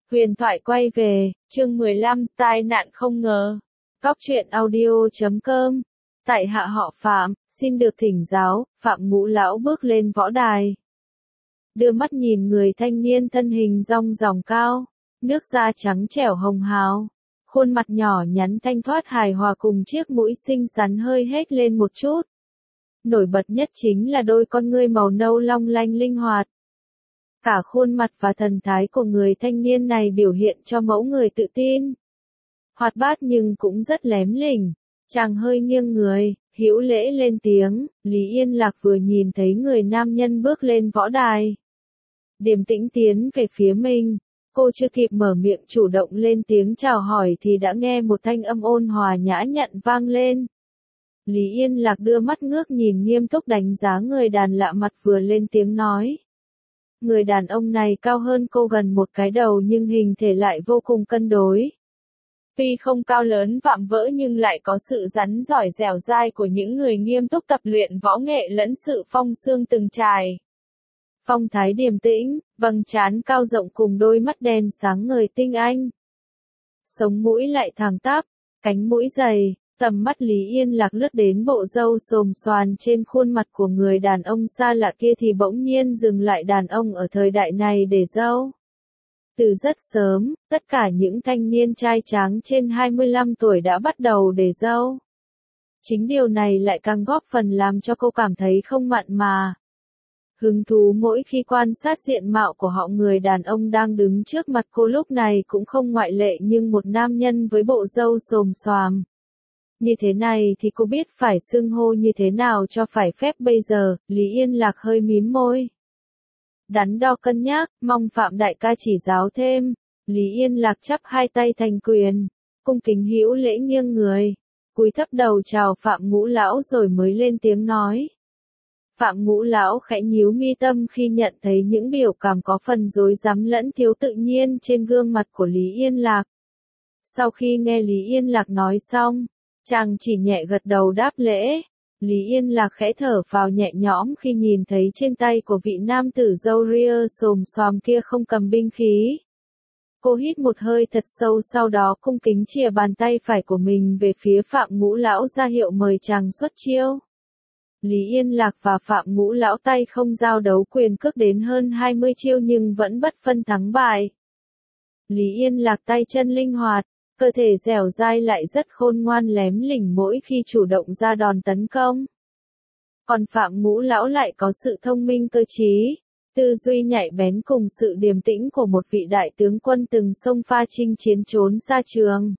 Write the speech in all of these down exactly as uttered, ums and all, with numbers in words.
Huyền thoại quay về, chương mười lăm, tai nạn không ngờ. Cóc truyện audio chấm com. Tại hạ họ Phạm, xin được thỉnh giáo, Phạm Ngũ lão bước lên võ đài. Đưa mắt nhìn người thanh niên thân hình rong ròng cao, nước da trắng trẻo hồng hào, khuôn mặt nhỏ nhắn thanh thoát hài hòa cùng chiếc mũi xinh xắn hơi hết lên một chút. Nổi bật nhất chính là đôi con ngươi màu nâu long lanh linh hoạt. Cả khuôn mặt và thần thái của người thanh niên này biểu hiện cho mẫu người tự tin. Hoạt bát nhưng cũng rất lém lỉnh. Chàng hơi nghiêng người, hữu lễ lên tiếng. Lý Yên Lạc vừa nhìn thấy người nam nhân bước lên võ đài, điềm tĩnh tiến về phía mình. Cô chưa kịp mở miệng chủ động lên tiếng chào hỏi thì đã nghe một thanh âm ôn hòa nhã nhặn vang lên. Lý Yên Lạc đưa mắt ngước nhìn nghiêm túc đánh giá người đàn lạ mặt vừa lên tiếng nói. Người đàn ông này cao hơn cô gần một cái đầu nhưng hình thể lại vô cùng cân đối. Tuy không cao lớn vạm vỡ nhưng lại có sự rắn giỏi dẻo dai của những người nghiêm túc tập luyện võ nghệ lẫn sự phong xương từng trải. Phong thái điềm tĩnh, vầng trán cao rộng cùng đôi mắt đen sáng ngời tinh anh. Sống mũi lại thẳng tắp, cánh mũi dày. Tầm mắt Lý Yên Lạc lướt đến bộ râu xồm xoàn trên khuôn mặt của người đàn ông xa lạ kia thì bỗng nhiên dừng lại. Đàn ông ở thời đại này để râu. Từ rất sớm, tất cả những thanh niên trai tráng trên hai mươi lăm tuổi đã bắt đầu để râu. Chính điều này lại càng góp phần làm cho cô cảm thấy không mặn mà hứng thú mỗi khi quan sát diện mạo của họ. Người đàn ông đang đứng trước mặt cô lúc này cũng không ngoại lệ, nhưng một nam nhân với bộ râu xồm xoàm như thế này thì cô biết phải xưng hô như thế nào cho phải phép bây giờ. Lý Yên Lạc hơi mím môi, đắn đo cân nhắc, mong Phạm đại ca chỉ giáo thêm. Lý Yên Lạc chắp hai tay thành quyền, cung kính hữu lễ nghiêng người, cúi thấp đầu chào Phạm Ngũ lão rồi mới lên tiếng nói. Phạm Ngũ lão khẽ nhíu mi tâm khi nhận thấy những biểu cảm có phần rối rắm lẫn thiếu tự nhiên trên gương mặt của Lý Yên Lạc. Sau khi nghe Lý Yên Lạc nói xong, chàng chỉ nhẹ gật đầu đáp lễ. Lý Yên Lạc khẽ thở phào nhẹ nhõm khi nhìn thấy trên tay của vị nam tử râu ria xồm xoàm kia không cầm binh khí. Cô hít một hơi thật sâu, sau đó cung kính chìa bàn tay phải của mình về phía Phạm Ngũ lão ra hiệu mời chàng xuất chiêu. Lý Yên Lạc và Phạm Ngũ lão tay không giao đấu quyền cước đến hơn hai mươi chiêu nhưng vẫn bất phân thắng bại. Lý Yên Lạc tay chân linh hoạt, cơ thể dẻo dai lại rất khôn ngoan lém lỉnh mỗi khi chủ động ra đòn tấn công. Còn Phạm Ngũ lão lại có sự thông minh cơ trí, tư duy nhạy bén cùng sự điềm tĩnh của một vị đại tướng quân từng xông pha chinh chiến trốn xa trường.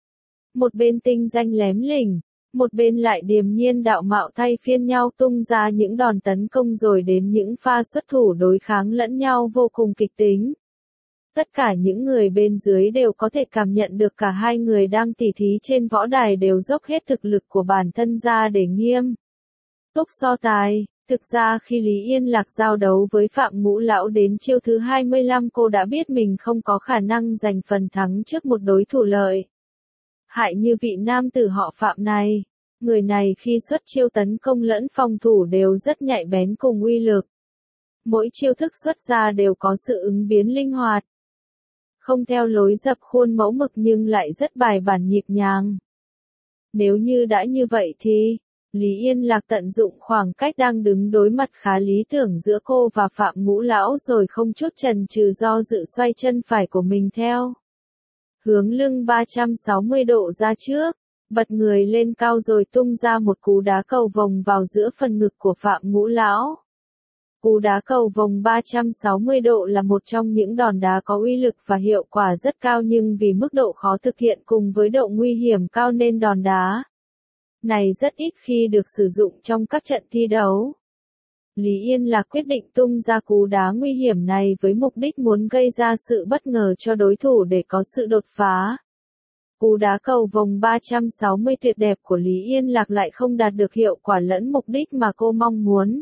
Một bên tinh danh lém lỉnh, một bên lại điềm nhiên đạo mạo, thay phiên nhau tung ra những đòn tấn công rồi đến những pha xuất thủ đối kháng lẫn nhau vô cùng kịch tính. Tất cả những người bên dưới đều có thể cảm nhận được cả hai người đang tỉ thí trên võ đài đều dốc hết thực lực của bản thân ra để nghiêm túc so tài. Thực ra khi Lý Yên Lạc giao đấu với Phạm Ngũ lão đến chiêu thứ hai mươi lăm, cô đã biết mình không có khả năng giành phần thắng trước một đối thủ lợi hại như vị nam tử họ Phạm này. Người này khi xuất chiêu tấn công lẫn phòng thủ đều rất nhạy bén cùng uy lực. Mỗi chiêu thức xuất ra đều có sự ứng biến linh hoạt, không theo lối dập khuôn mẫu mực nhưng lại rất bài bản nhịp nhàng. Nếu như đã như vậy thì, Lý Yên Lạc tận dụng khoảng cách đang đứng đối mặt khá lý tưởng giữa cô và Phạm Ngũ lão rồi không chút chần chừ do dự xoay chân phải của mình theo hướng lưng ba trăm sáu mươi độ ra trước, bật người lên cao rồi tung ra một cú đá cầu vồng vào giữa phần ngực của Phạm Ngũ lão. Cú đá cầu vồng ba trăm sáu mươi độ là một trong những đòn đá có uy lực và hiệu quả rất cao, nhưng vì mức độ khó thực hiện cùng với độ nguy hiểm cao nên đòn đá này rất ít khi được sử dụng trong các trận thi đấu. Lý Yên Lạc quyết định tung ra cú đá nguy hiểm này với mục đích muốn gây ra sự bất ngờ cho đối thủ để có sự đột phá. Cú đá cầu vồng ba trăm sáu mươi tuyệt đẹp của Lý Yên Lạc lại không đạt được hiệu quả lẫn mục đích mà cô mong muốn.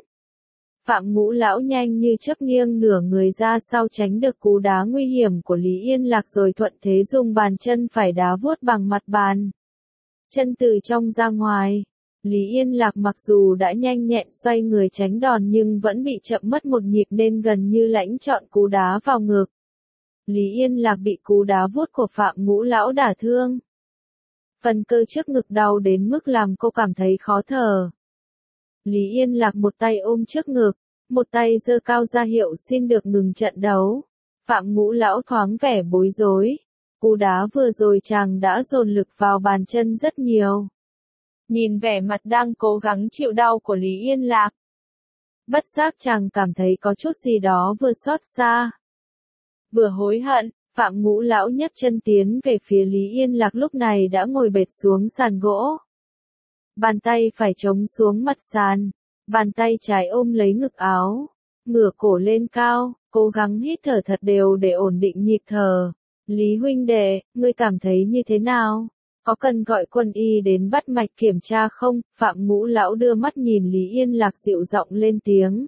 Phạm Ngũ lão nhanh như chớp nghiêng nửa người ra sau tránh được cú đá nguy hiểm của Lý Yên Lạc rồi thuận thế dùng bàn chân phải đá vuốt bằng mặt bàn chân từ trong ra ngoài. Lý Yên Lạc mặc dù đã nhanh nhẹn xoay người tránh đòn nhưng vẫn bị chậm mất một nhịp nên gần như lãnh trọn cú đá vào ngực. Lý Yên Lạc bị cú đá vuốt của Phạm Ngũ Lão đả thương. Phần cơ trước ngực đau đến mức làm cô cảm thấy khó thở. Lý Yên Lạc một tay ôm trước ngực, một tay giơ cao ra hiệu xin được ngừng trận đấu. Phạm Ngũ Lão thoáng vẻ bối rối. Cú đá vừa rồi chàng đã dồn lực vào bàn chân rất nhiều. Nhìn vẻ mặt đang cố gắng chịu đau của Lý Yên Lạc, bất giác chàng cảm thấy có chút gì đó vừa xót xa, vừa hối hận. Phạm Ngũ Lão nhấc chân tiến về phía Lý Yên Lạc lúc này đã ngồi bệt xuống sàn gỗ. Bàn tay phải chống xuống mặt sàn, bàn tay trái ôm lấy ngực áo, ngửa cổ lên cao, cố gắng hít thở thật đều để ổn định nhịp thở. Lý huynh đệ, ngươi cảm thấy như thế nào? Có cần gọi quân y đến bắt mạch kiểm tra không? Phạm Ngũ Lão đưa mắt nhìn Lý Yên Lạc dịu giọng lên tiếng.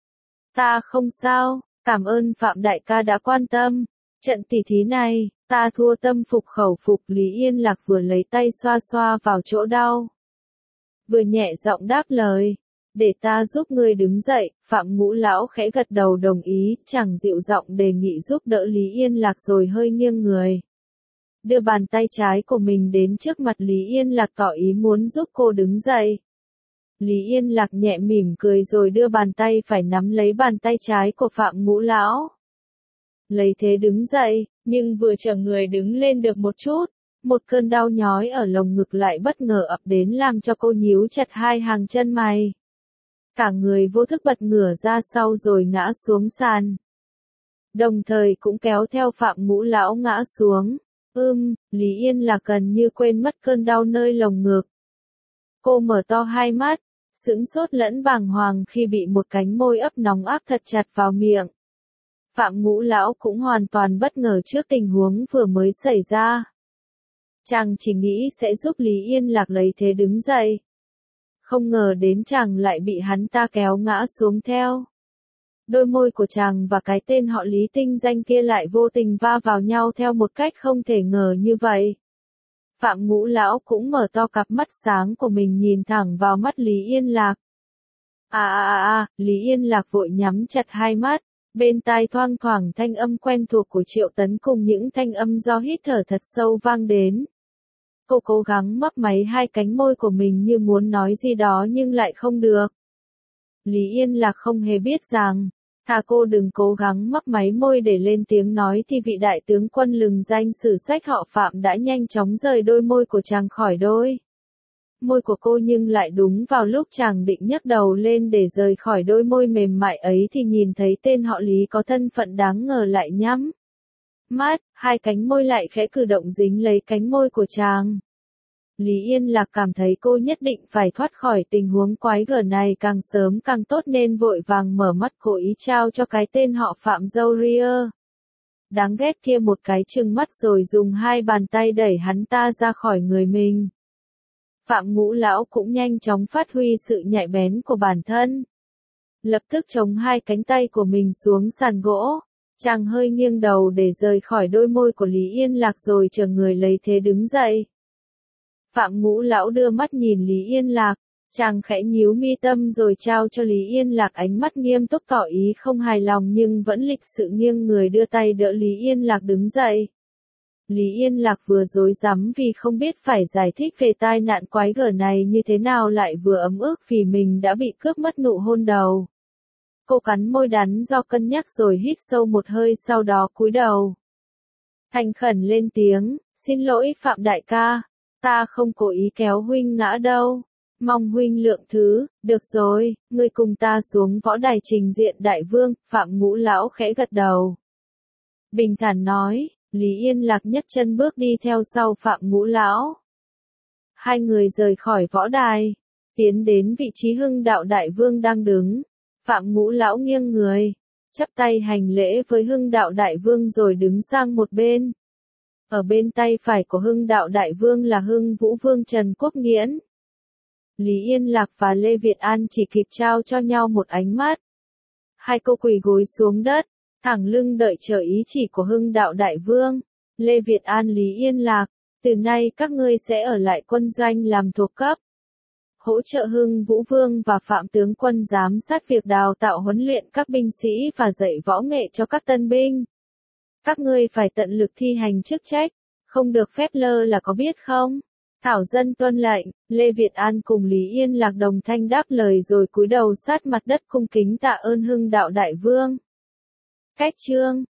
Ta không sao, cảm ơn Phạm đại ca đã quan tâm. Trận tỉ thí này, ta thua tâm phục khẩu phục. Lý Yên Lạc vừa lấy tay xoa xoa vào chỗ đau, vừa nhẹ giọng đáp lời. Để ta giúp ngươi đứng dậy. Phạm Ngũ Lão khẽ gật đầu đồng ý, chàng dịu giọng đề nghị giúp đỡ Lý Yên Lạc rồi hơi nghiêng người, đưa bàn tay trái của mình đến trước mặt Lý Yên Lạc tỏ ý muốn giúp cô đứng dậy. Lý Yên Lạc nhẹ mỉm cười rồi đưa bàn tay phải nắm lấy bàn tay trái của Phạm Ngũ Lão. Lấy thế đứng dậy, nhưng vừa chờ người đứng lên được một chút, một cơn đau nhói ở lồng ngực lại bất ngờ ập đến làm cho cô nhíu chặt hai hàng chân mày. Cả người vô thức bật ngửa ra sau rồi ngã xuống sàn. Đồng thời cũng kéo theo Phạm Ngũ Lão ngã xuống. Ưm, Lý Yên Lạc gần như quên mất cơn đau nơi lồng ngực. Cô mở to hai mắt, sững sốt lẫn bàng hoàng khi bị một cánh môi ấp nóng áp thật chặt vào miệng. Phạm Ngũ Lão cũng hoàn toàn bất ngờ trước tình huống vừa mới xảy ra. Chàng chỉ nghĩ sẽ giúp Lý Yên Lạc lấy thế đứng dậy. Không ngờ đến chàng lại bị hắn ta kéo ngã xuống theo. Đôi môi của chàng và cái tên họ Lý tinh danh kia lại vô tình va vào nhau theo một cách không thể ngờ như vậy. Phạm Ngũ Lão cũng mở to cặp mắt sáng của mình nhìn thẳng vào mắt Lý Yên Lạc. À à à à, Lý Yên Lạc vội nhắm chặt hai mắt, bên tai thoang thoảng thanh âm quen thuộc của Triệu Tấn cùng những thanh âm do hít thở thật sâu vang đến. Cô cố gắng mấp máy hai cánh môi của mình như muốn nói gì đó nhưng lại không được. Lý Yên Lạc không hề biết rằng, thà cô đừng cố gắng mấp máy môi để lên tiếng nói thì vị đại tướng quân lừng danh sử sách họ Phạm đã nhanh chóng rời đôi môi của chàng khỏi đôi môi của cô, nhưng lại đúng vào lúc chàng định nhấc đầu lên để rời khỏi đôi môi mềm mại ấy thì nhìn thấy tên họ Lý có thân phận đáng ngờ lại nhắm mắt, hai cánh môi lại khẽ cử động dính lấy cánh môi của chàng. Lý Yên Lạc cảm thấy cô nhất định phải thoát khỏi tình huống quái gở này càng sớm càng tốt nên vội vàng mở mắt cố ý trao cho cái tên họ Phạm dâu ria đáng ghét kia một cái trừng mắt rồi dùng hai bàn tay đẩy hắn ta ra khỏi người mình. Phạm Ngũ Lão cũng nhanh chóng phát huy sự nhạy bén của bản thân. Lập tức chống hai cánh tay của mình xuống sàn gỗ, chàng hơi nghiêng đầu để rời khỏi đôi môi của Lý Yên Lạc rồi chờ người lấy thế đứng dậy. Phạm Ngũ Lão đưa mắt nhìn Lý Yên Lạc, chàng khẽ nhíu mi tâm rồi trao cho Lý Yên Lạc ánh mắt nghiêm túc tỏ ý không hài lòng nhưng vẫn lịch sự nghiêng người đưa tay đỡ Lý Yên Lạc đứng dậy. Lý Yên Lạc vừa rối rắm vì không biết phải giải thích về tai nạn quái gở này như thế nào lại vừa ấm ức vì mình đã bị cướp mất nụ hôn đầu. Cô cắn môi đắn do cân nhắc rồi hít sâu một hơi sau đó cúi đầu. Thành khẩn lên tiếng, xin lỗi Phạm đại ca, ta không cố ý kéo huynh ngã đâu. Mong huynh lượng thứ, được rồi, ngươi cùng ta xuống võ đài trình diện đại vương. Phạm Ngũ Lão khẽ gật đầu. Bình thản nói. Lý Yên Lạc nhấc chân bước đi theo sau Phạm Ngũ Lão. Hai người rời khỏi võ đài, tiến đến vị trí Hưng Đạo Đại Vương đang đứng. Phạm Ngũ Lão nghiêng người, chắp tay hành lễ với Hưng Đạo Đại Vương rồi đứng sang một bên. Ở bên tay phải của Hưng Đạo Đại Vương là Hưng Vũ Vương Trần Quốc Nghiễn. Lý Yên Lạc và Lê Việt An chỉ kịp trao cho nhau một ánh mắt. Hai cô quỳ gối xuống đất, thẳng lưng đợi chờ ý chỉ của Hưng Đạo Đại Vương. Lê Việt An Lý Yên Lạc, từ nay các ngươi sẽ ở lại quân doanh làm thuộc cấp, hỗ trợ Hưng Vũ Vương và Phạm tướng quân giám sát việc đào tạo huấn luyện các binh sĩ và dạy võ nghệ cho các tân binh. Các ngươi phải tận lực thi hành chức trách, không được phép lơ là có biết không? Thảo dân tuân lệnh, Lê Việt An cùng Lý Yên Lạc đồng thanh đáp lời rồi cúi đầu sát mặt đất cung kính tạ ơn Hưng đạo đại vương. Cách chương